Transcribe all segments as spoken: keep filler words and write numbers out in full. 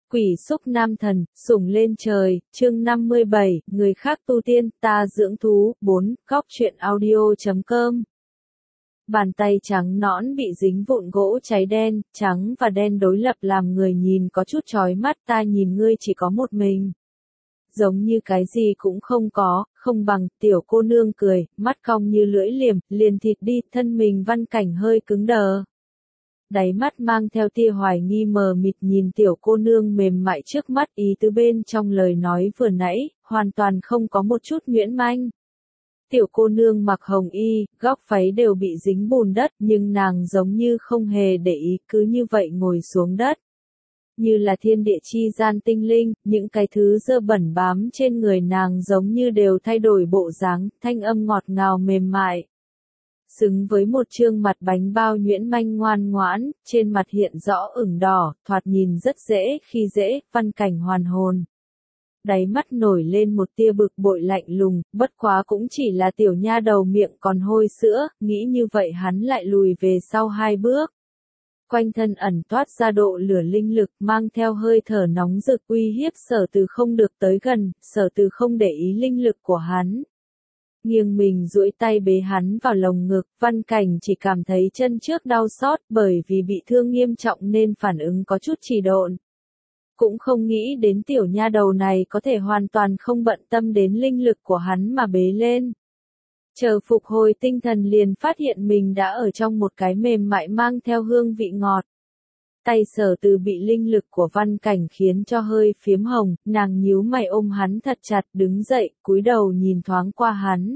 Quỷ xúc nam thần, sủng lên trời, chương năm mươi bảy, người khác tu tiên, ta dưỡng thú, bốn, góc truyện audio chấm com. Bàn tay trắng nõn bị dính vụn gỗ cháy đen, trắng và đen đối lập làm người nhìn có chút chói mắt, ta nhìn ngươi chỉ có một mình. Giống như cái gì cũng không có, không bằng, tiểu cô nương cười, mắt cong như lưỡi liềm, liền thịt đi, thân mình Văn Cảnh hơi cứng đờ. Đáy mắt mang theo tia hoài nghi mờ mịt nhìn tiểu cô nương mềm mại trước mắt, ý tứ bên trong lời nói vừa nãy, hoàn toàn không có một chút nhuyễn manh. Tiểu cô nương mặc hồng y, góc váy đều bị dính bùn đất, nhưng nàng giống như không hề để ý, cứ như vậy ngồi xuống đất. Như là thiên địa chi gian tinh linh, những cái thứ dơ bẩn bám trên người nàng giống như đều thay đổi bộ dáng, thanh âm ngọt ngào mềm mại. Xứng với một trương mặt bánh bao nhuyễn manh ngoan ngoãn, trên mặt hiện rõ ửng đỏ, thoạt nhìn rất dễ, khi dễ, Văn Cảnh hoàn hồn. Đáy mắt nổi lên một tia bực bội lạnh lùng, bất quá cũng chỉ là tiểu nha đầu miệng còn hôi sữa, nghĩ như vậy hắn lại lùi về sau hai bước. Quanh thân ẩn toát ra độ lửa linh lực mang theo hơi thở nóng rực uy hiếp Sở Từ không được tới gần, Sở Từ không để ý linh lực của hắn. Nghiêng mình duỗi tay bế hắn vào lồng ngực, Văn Cảnh chỉ cảm thấy chân trước đau xót bởi vì bị thương nghiêm trọng nên phản ứng có chút trì độn. Cũng không nghĩ đến tiểu nha đầu này có thể hoàn toàn không bận tâm đến linh lực của hắn mà bế lên. Chờ phục hồi tinh thần liền phát hiện mình đã ở trong một cái mềm mại mang theo hương vị ngọt. Tay Sở Từ bị linh lực của Văn Cảnh khiến cho hơi phiếm hồng, nàng nhíu mày ôm hắn thật chặt đứng dậy, cúi đầu nhìn thoáng qua hắn.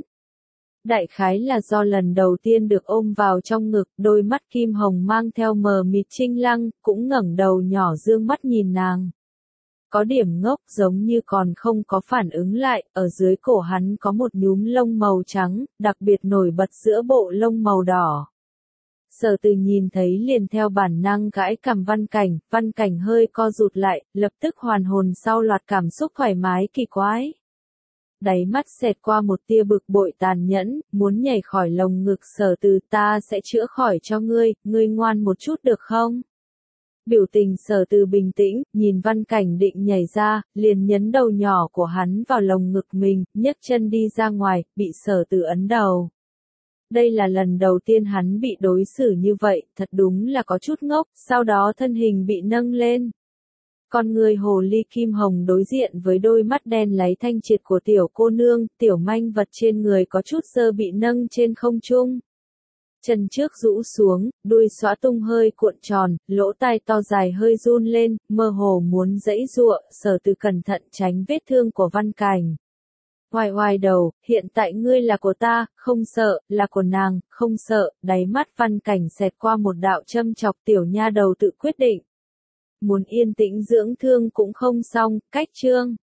Đại khái là do lần đầu tiên được ôm vào trong ngực, đôi mắt kim hồng mang theo mờ mịt trinh lăng, cũng ngẩng đầu nhỏ dương mắt nhìn nàng. Có điểm ngốc giống như còn không có phản ứng lại, ở dưới cổ hắn có một nhúm lông màu trắng, đặc biệt nổi bật giữa bộ lông màu đỏ. Sở Từ nhìn thấy liền theo bản năng gãi cằm Văn Cảnh, Văn Cảnh hơi co rụt lại, lập tức hoàn hồn sau loạt cảm xúc thoải mái kỳ quái. Đáy mắt xẹt qua một tia bực bội tàn nhẫn, muốn nhảy khỏi lồng ngực Sở Từ, ta sẽ chữa khỏi cho ngươi, ngươi ngoan một chút được không? Biểu tình Sở Từ bình tĩnh, nhìn Văn Cảnh định nhảy ra, liền nhấn đầu nhỏ của hắn vào lồng ngực mình, nhấc chân đi ra ngoài, bị Sở Từ ấn đầu. Đây là lần đầu tiên hắn bị đối xử như vậy, thật đúng là có chút ngốc, sau đó thân hình bị nâng lên. Con người hồ ly kim hồng đối diện với đôi mắt đen láy thanh triệt của tiểu cô nương, tiểu manh vật trên người có chút sơ bị nâng trên không trung. Chân trước rũ xuống, đuôi xõa tung hơi cuộn tròn, lỗ tai to dài hơi run lên, mơ hồ muốn giãy giụa, Sở Từ cẩn thận tránh vết thương của Văn Cảnh. Hoài hoài đầu, hiện tại ngươi là của ta, không sợ, là của nàng, không sợ, đáy mắt Văn Cảnh xẹt qua một đạo châm chọc, tiểu nha đầu tự quyết định. Muốn yên tĩnh dưỡng thương cũng không xong, cách chương.